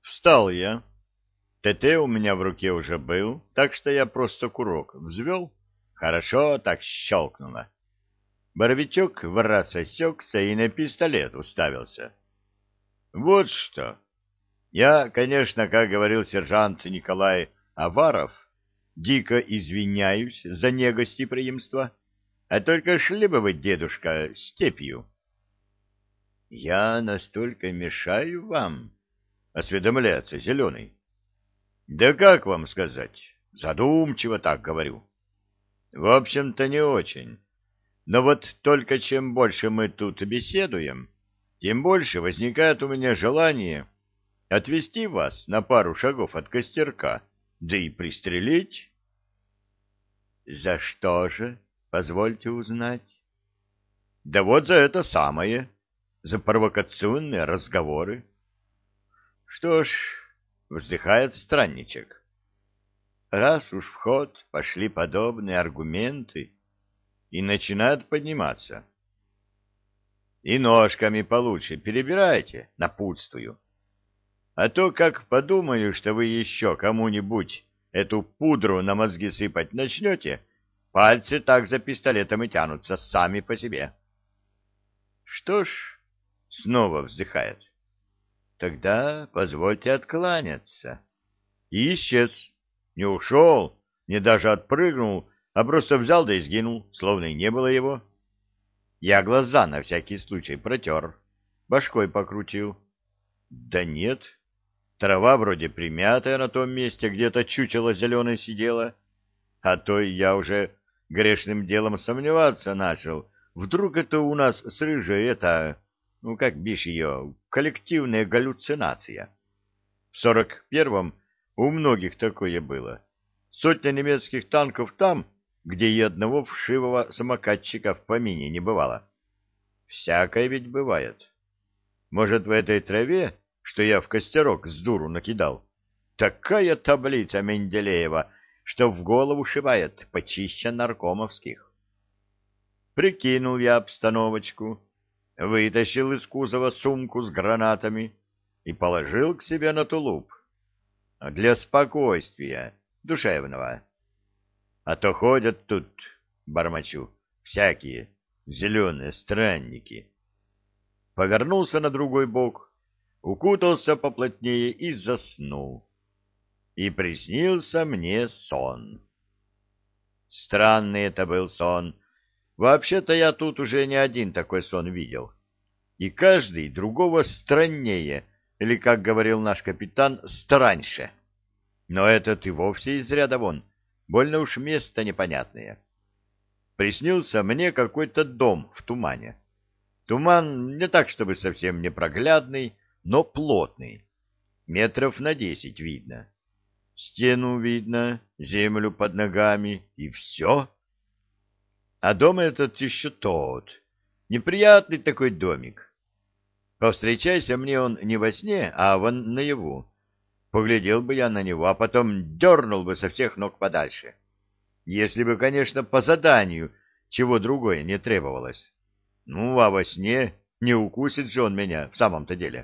Встал я. ТТ у меня в руке уже был, так что я просто курок взвел. Хорошо так щелкнуло. Боровичок в раз осекся и на пистолет уставился. Вот что. Я, конечно, как говорил сержант Николай Аваров, дико извиняюсь за негостеприимство, а только шли бы вы, дедушка, степью. — Я настолько мешаю вам? — осведомляется Зеленый. — Да как вам сказать? Задумчиво так говорю. В общем-то, не очень. Но вот только чем больше мы тут беседуем, тем больше возникает у меня желание отвести вас на пару шагов от костерка, да и пристрелить. — За что же, позвольте узнать? — Да вот за это самое, за провокационные разговоры. — Что ж, — вздыхает странничек, — раз уж в ход пошли подобные аргументы, и начинает подниматься. — И ножками получше перебирайте, напутствую. А то, как подумаю, что вы еще кому-нибудь эту пудру на мозги сыпать начнете, пальцы так за пистолетом и тянутся сами по себе. Что ж, снова вздыхает. Тогда позвольте откланяться. И исчез. Не ушел, не даже отпрыгнул, а просто взял да и сгинул, словно и не было его. Я глаза на всякий случай протер, башкой покрутил. Да нет. Трава вроде примятая на том месте, где-то чучело зеленое сидело. А то я уже грешным делом сомневаться начал. Вдруг это у нас с рыжей ну как бишь ее, коллективная галлюцинация. В 41-м у многих такое было. Сотня немецких танков там, где и одного вшивого самокатчика в помине не бывало. Всякое ведь бывает. Может, в этой траве, что я в костерок с дуру накидал, такая таблица Менделеева, что в голову шибает почище наркомовских. Прикинул я обстановочку, вытащил из кузова сумку с гранатами и положил к себе на тулуп. Для спокойствия душевного. А то ходят тут, бормочу, всякие зеленые странники. Повернулся на другой бок, укутался поплотнее и заснул. И приснился мне сон. Странный это был сон. Вообще-то я тут уже не один такой сон видел. И каждый другого страннее, или, как говорил наш капитан, страньше. Но этот и вовсе из ряда вон, больно уж место непонятное. Приснился мне какой-то дом в тумане. Туман не так, чтобы совсем непроглядный, но плотный. Метров на 10 видно. Стену видно, землю под ногами, и все. А дом этот еще тот. Неприятный такой домик. Повстречайся мне он не во сне, а вон наяву. Поглядел бы я на него, а потом дернул бы со всех ног подальше. Если бы, конечно, по заданию чего другое не требовалось. Ну, а во сне не укусит же он меня в самом-то деле.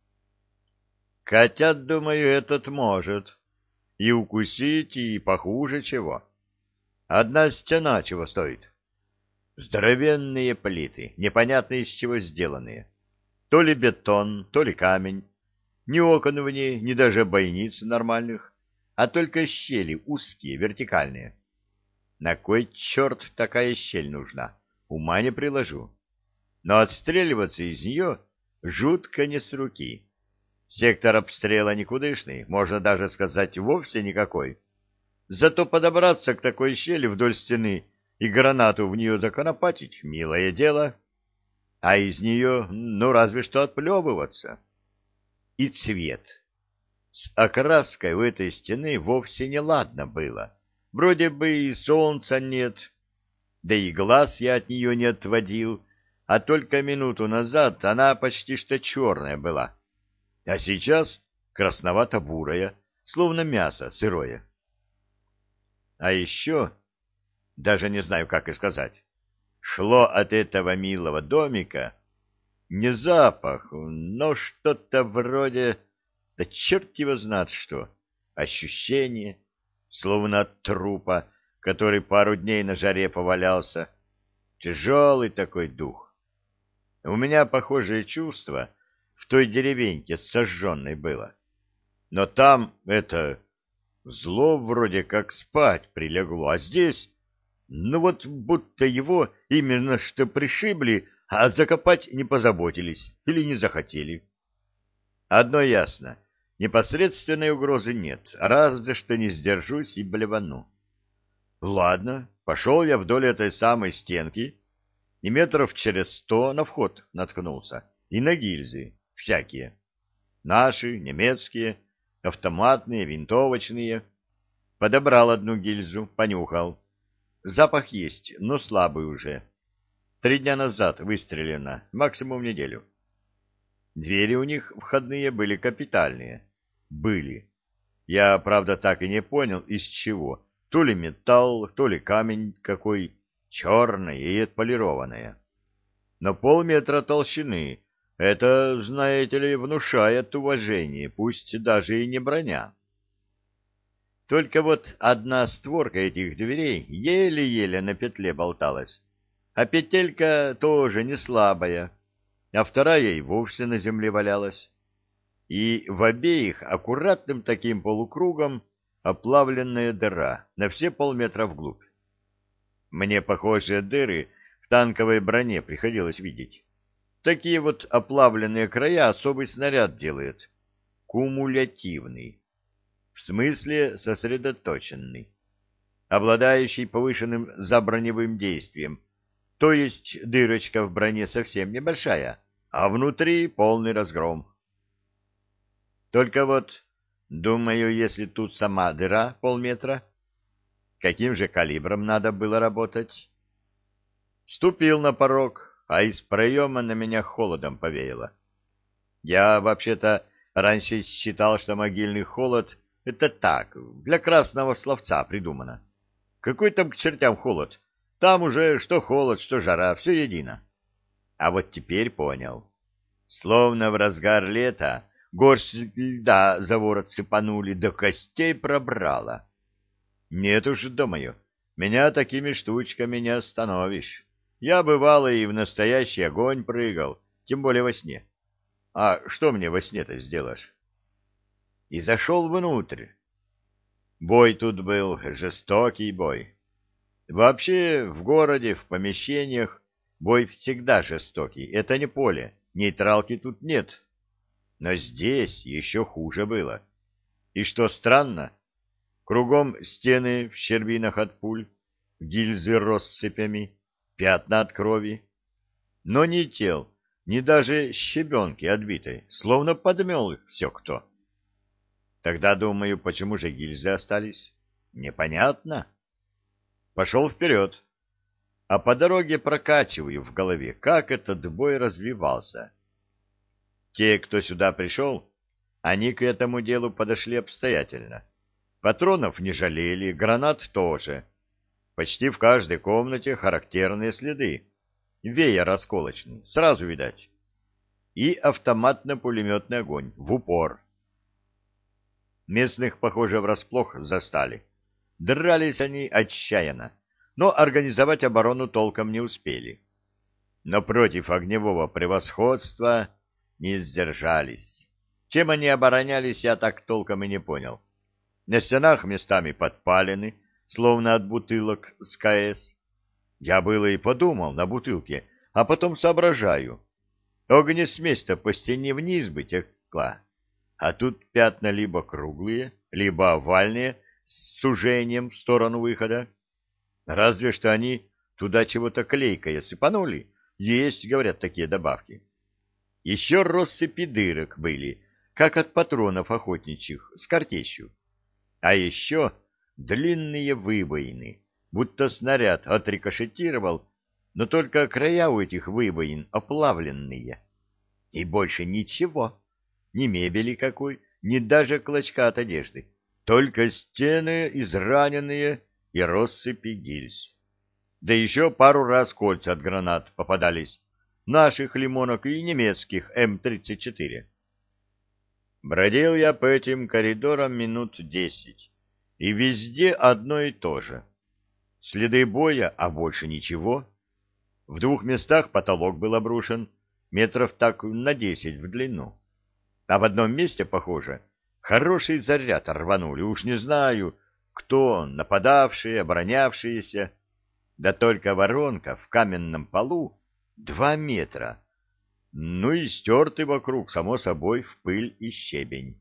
Хотя, думаю, этот может. И укусить, и похуже чего. Одна стена чего стоит. Здоровенные плиты, непонятно из чего сделанные. То ли бетон, то ли камень. Ни окон в ней, ни даже бойниц нормальных, а только щели узкие, вертикальные. На кой черт такая щель нужна? Ума не приложу. Но отстреливаться из нее жутко не с руки. Сектор обстрела никудышный, можно даже сказать, вовсе никакой. Зато подобраться к такой щели вдоль стены и гранату в нее законопатить — милое дело. А из нее, ну, разве что отплевываться. И цвет. С окраской у этой стены вовсе не ладно было. Вроде бы и солнца нет, да и глаз я от нее не отводил, а только минуту назад она почти что черная была, а сейчас красновато-бурая, словно мясо сырое. А еще, даже не знаю, как и сказать, шло от этого милого домика не запах, но что-то вроде Да черт его знает что. Ощущение, словно от трупа, который пару дней на жаре повалялся. Тяжелый такой дух. У меня похожее чувство в той деревеньке сожженной было. Но там это зло вроде как спать прилегло, а здесь, ну вот будто его именно что пришибли, а закопать не позаботились или не захотели. Одно ясно, непосредственной угрозы нет, разве что не сдержусь и блевану. Ладно, пошел я вдоль этой самой стенки, и метров через 100 на вход наткнулся, и на гильзы, всякие. Наши, немецкие, автоматные, винтовочные. Подобрал одну гильзу, понюхал. Запах есть, но слабый уже. 3 дня назад выстрелено, максимум неделю. Двери у них входные были капитальные. Были. Я, правда, так и не понял, из чего. То ли металл, то ли камень какой, черное и отполированное. Но полметра толщины. Это, знаете ли, внушает уважение, пусть даже и не броня. Только вот одна створка этих дверей еле-еле на петле болталась, а петелька тоже не слабая, а вторая и вовсе на земле валялась. И в обеих аккуратным таким полукругом оплавленная дыра на все полметра вглубь. Мне похожие дыры в танковой броне приходилось видеть. Такие вот оплавленные края особый снаряд делает. Кумулятивный. В смысле сосредоточенный. Обладающий повышенным заброневым действием. То есть дырочка в броне совсем небольшая, а внутри полный разгром. Только вот, думаю, если тут сама дыра полметра, каким же калибром надо было работать? Ступил на порог, а из проема на меня холодом повеяло. Я, вообще-то, раньше считал, что могильный холод — это так, для красного словца придумано. Какой там к чертям холод? Там уже что холод, что жара, все едино. А вот теперь понял. Словно в разгар лета горсть льда за ворот сыпанули, до костей пробрало. Нет уж, думаю, меня такими штучками не остановишь. Я, бывало, и в настоящий огонь прыгал, тем более во сне. А что мне во сне-то сделаешь? И зашел внутрь. Бой тут был, жестокий бой. Вообще, в городе, в помещениях бой всегда жестокий. Это не поле, нейтралки тут нет. Но здесь еще хуже было. И что странно, кругом стены в щербинах от пуль, гильзы россыпями, пятна от крови. Но ни тел, ни даже щебенки отбитой, словно подмел их все кто. Тогда, думаю, почему же гильзы остались? Непонятно. Пошел вперед, а по дороге прокачиваю в голове, как этот бой развивался. Те, кто сюда пришел, они к этому делу подошли обстоятельно. Патронов не жалели, гранат тоже. Почти в каждой комнате характерные следы. Веер осколочный, сразу видать. И автоматно-пулеметный огонь, в упор. Местных, похоже, врасплох застали. Дрались они отчаянно, но организовать оборону толком не успели. Но против огневого превосходства не сдержались. Чем они оборонялись, я так толком и не понял. На стенах местами подпалены, словно от бутылок с КС. Я было и подумал на бутылке, а потом соображаю. Огнесмесь-то по стене вниз бы текла, а тут пятна либо круглые, либо овальные, с сужением в сторону выхода. Разве что они туда чего-то клейкое сыпанули. Есть, говорят, такие добавки. Еще россыпи дырок были, как от патронов охотничьих, с картечью. А еще длинные выбоины, будто снаряд отрикошетировал, но только края у этих выбоин оплавленные. И больше ничего, ни мебели какой, ни даже клочка от одежды, только стены израненные и россыпи гильз. Да еще пару раз кольца от гранат попадались, наших лимонок и немецких М-34. Бродил я по этим коридорам минут 10, и везде одно и то же. Следы боя, а больше ничего. В 2 местах потолок был обрушен, метров так на 10 в длину. А в одном месте, похоже, хороший заряд рванули. Уж не знаю, кто, нападавшие, оборонявшиеся. Да только воронка в каменном полу 2 метра. Ну и стертый вокруг, само собой, в пыль и щебень.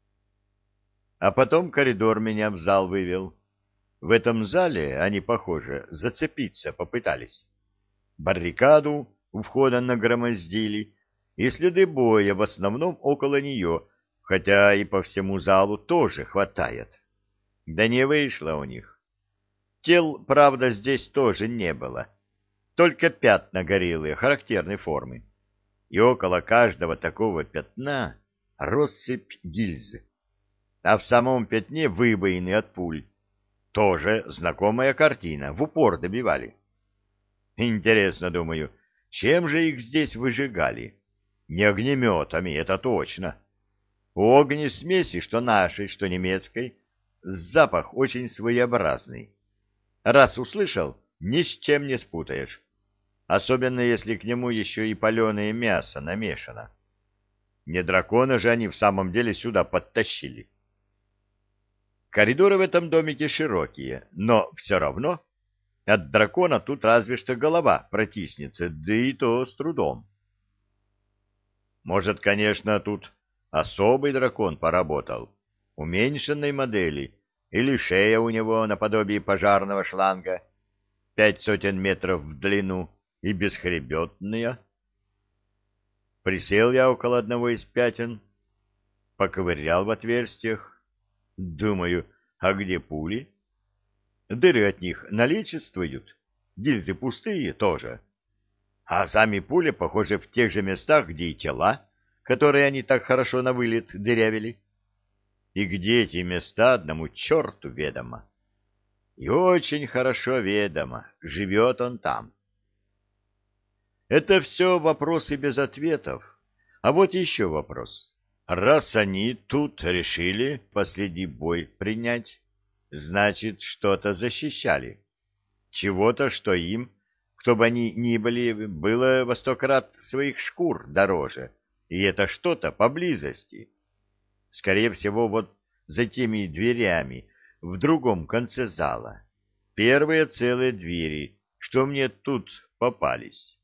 А потом коридор меня в зал вывел. В этом зале они, похоже, зацепиться попытались. Баррикаду у входа нагромоздили, и следы боя в основном около нее, хотя и по всему залу тоже хватает. Да не вышло у них. Тел, правда, здесь тоже не было, только пятна горелые характерной формы. И около каждого такого пятна россыпь гильз. А в самом пятне выбоины от пуль. Тоже знакомая картина, в упор добивали. Интересно, думаю, чем же их здесь выжигали? Не огнеметами, это точно. У огнесмеси, что нашей, что немецкой, запах очень своеобразный. Раз услышал, ни с чем не спутаешь. Особенно, если к нему еще и паленое мясо намешано. Не дракона же они в самом деле сюда подтащили. Коридоры в этом домике широкие, но все равно от дракона тут разве что голова протиснется, да и то с трудом. Может, конечно, тут особый дракон поработал, уменьшенной модели, или шея у него наподобие пожарного шланга, 500 метров в длину и бесхребетная. Присел я около одного из пятен, поковырял в отверстиях. Думаю, а где пули? Дыры от них наличествуют, гильзы пустые тоже. А сами пули, похоже, в тех же местах, где и тела, которые они так хорошо на вылет дырявили. И где эти места одному черту ведомо. И очень хорошо ведомо, живет он там. Это все вопросы без ответов. А вот еще вопрос. Раз они тут решили последний бой принять, значит, что-то защищали. Чего-то, что им, кто бы они ни были, было во 100 крат своих шкур дороже. И это что-то поблизости. Скорее всего, вот за теми дверями в другом конце зала. Первые целые двери, что мне тут попались.